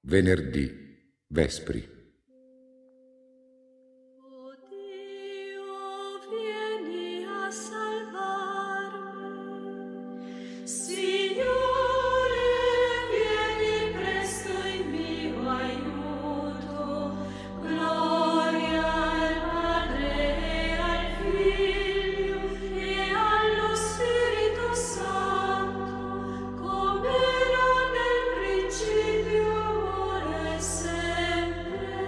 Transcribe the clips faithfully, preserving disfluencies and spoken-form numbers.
Venerdì, Vespri. Sempre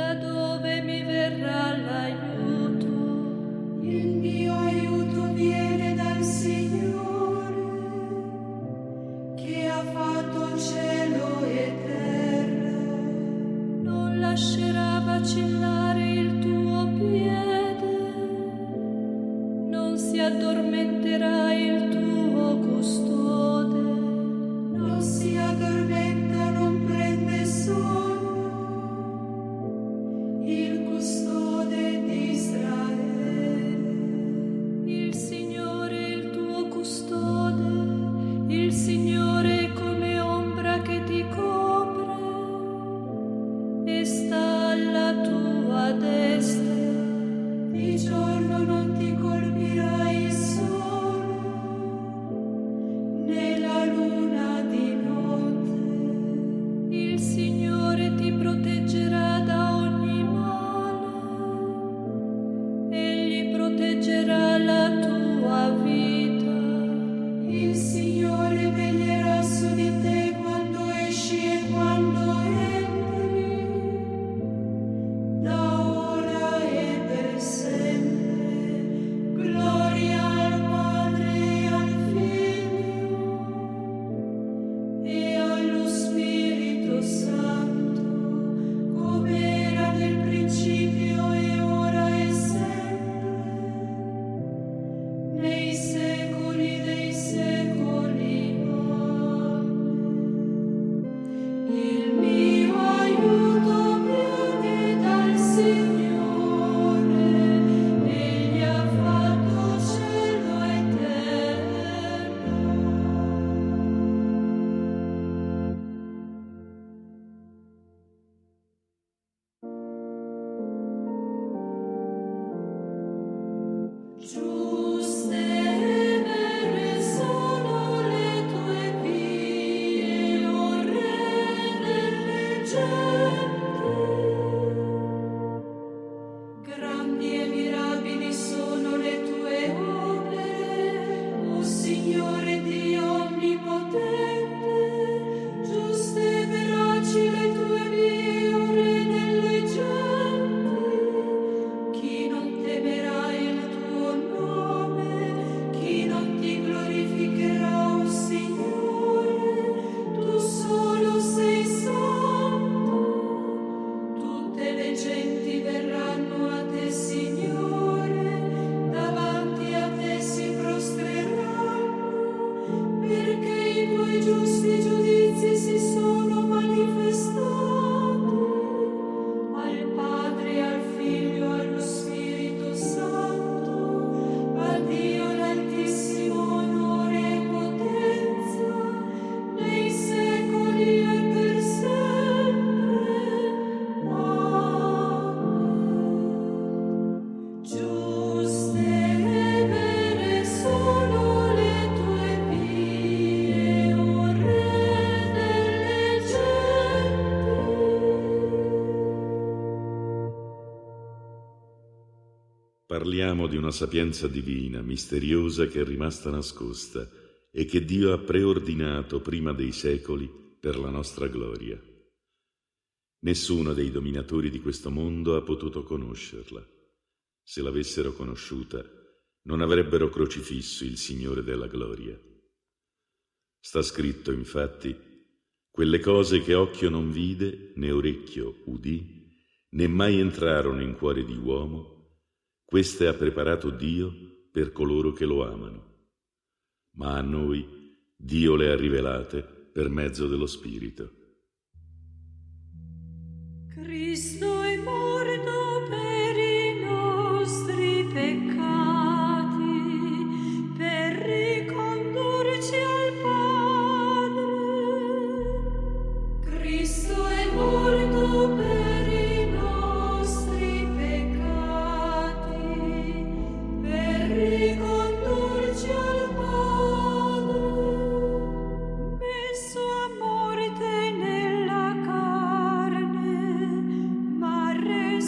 Da dove mi verrà l'aiuto? Il mio aiuto viene dal Signore, che ha fatto cielo e terra. Non lascerà vacillare il tuo piede, non si addormenterà il tuo custode. Non si addormenta, non prende sonno, il custode di Israele. Il Signore è il tuo custode, il Signore è come ombra che ti copre e sta alla tua destra. Di giorno non ti colpirà il sole, né la luna di notte. Il Signore ti proteggerà da ogni male, Egli proteggerà la tua vita. Il Signore veglierà su di te quando esci e quando entri, da ora e per sempre. Gloria al Padre e al Figlio e allo Spirito Santo, come era nel principio e ora e sempre, nei secoli dei secoli. Amen. Il mio aiuto viene dal Signore, Egli ha fatto cielo e terra. Giuste e vere sono le tue vie, o Re delle genti. Grandi e mirabili sono le tue opere, o Signore Dio onnipotente. Giuste e veraci le tue vie, o Re delle genti. Chi non temerà il tuo nome, chi non ti glorificherà, o Signore? Tu solo sei santo. Tutte le genti verranno a te, Signore, davanti a te si prostreranno, perché i tuoi giusti giudizi si sono manifestati. Al Padre, al Figlio, allo Spirito Santo, a Dio l'Altissimo onore e potenza, nei secoli e per sempre. Amen. Giuste e vere sono le tue vie, o Re delle genti. Parliamo di una sapienza divina, misteriosa, che è rimasta nascosta e che Dio ha preordinato prima dei secoli per la nostra gloria. Nessuno dei dominatori di questo mondo ha potuto conoscerla. Se l'avessero conosciuta, non avrebbero crocifisso il Signore della gloria. Sta scritto, infatti, quelle cose che occhio non vide, né orecchio udì, né mai entrarono in cuore di uomo, queste ha preparato Dio per coloro che lo amano. Ma a noi Dio le ha rivelate per mezzo dello Spirito. Cristo è morto per i nostri peccati, per ricondurci al Padre. Cristo è morto per i nostri peccati, per ricondurci al Padre. Messo a morte nella carne, ma reso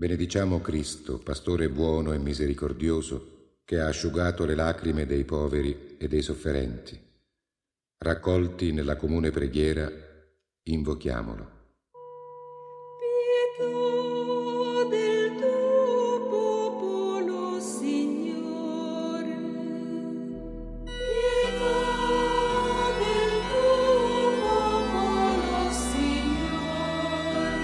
Benediciamo Cristo, pastore buono e misericordioso, che ha asciugato le lacrime dei poveri e dei sofferenti. Raccolti nella comune preghiera, invochiamolo. Pietà del tuo popolo, Signore. Pietà del tuo popolo, Signore.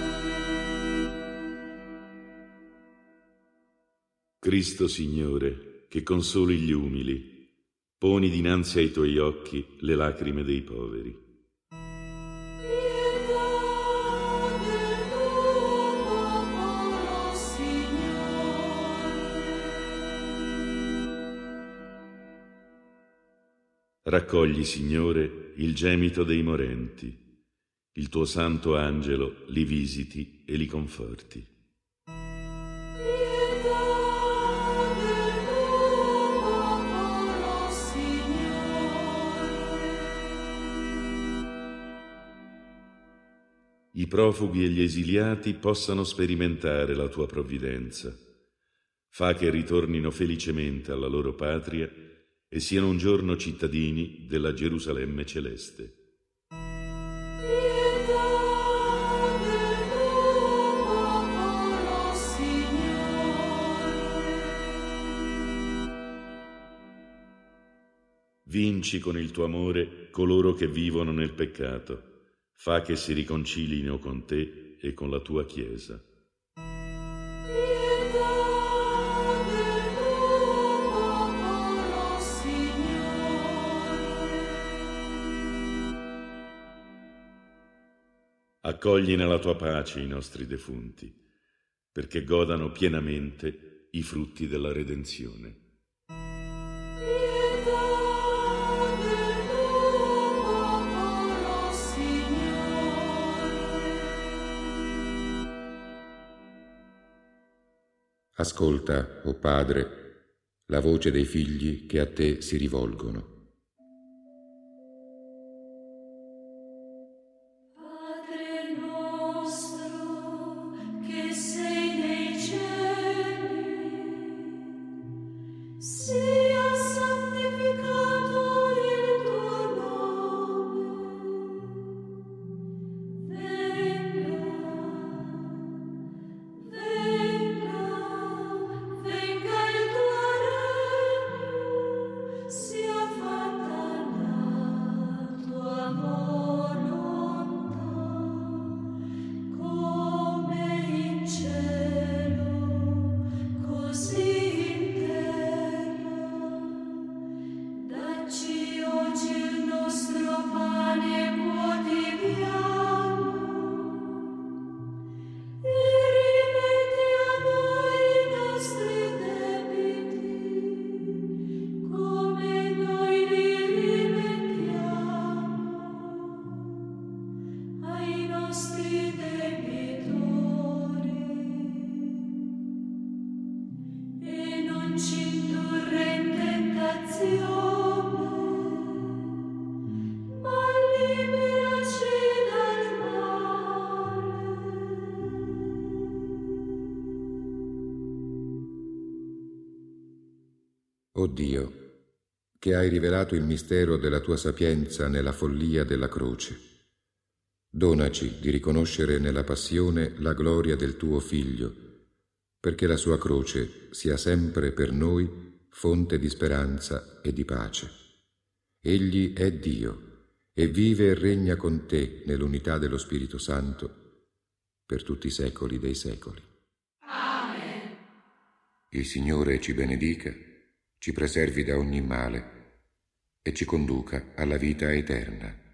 Cristo Signore, che consoli gli umili, poni dinanzi ai tuoi occhi le lacrime dei poveri. Pietà del tuo popolo, Signore. Raccogli, Signore, il gemito dei morenti. Il tuo santo angelo li visiti e li conforti. I profughi e gli esiliati possano sperimentare la tua provvidenza. Fa che ritornino felicemente alla loro patria e siano un giorno cittadini della Gerusalemme celeste. Pietà del tuo popolo, Signore. Vinci con il tuo amore coloro che vivono nel peccato. Fa che si riconcilino con te e con la tua Chiesa. Pietà del tuo popolo, Signore. Accogli nella tua pace i nostri defunti, perché godano pienamente i frutti della redenzione. Ascolta, o Padre, la voce dei figli che a te si rivolgono. Padre nostro, che sei nei cieli, sia santificato il tuo nome. Venga, venga. Venga il tuo regno, sia fatta la tua volontà, come in cielo, così in terra. Dacci oggi il nostro pane quotidiano e rimetti a noi i nostri debiti, come noi li rimettiamo ai nostri debitori. E non ci indurre in tentazione, ma liberaci dal male. O Dio, che hai rivelato il mistero della tua sapienza nella follia della croce, donaci di riconoscere nella passione la gloria del tuo Figlio, perché la sua croce sia sempre per noi fonte di speranza e di pace. Egli è Dio e vive e regna con te nell'unità dello Spirito Santo per tutti i secoli dei secoli. Amen. Il Signore ci benedica, ci preservi da ogni male e ci conduca alla vita eterna.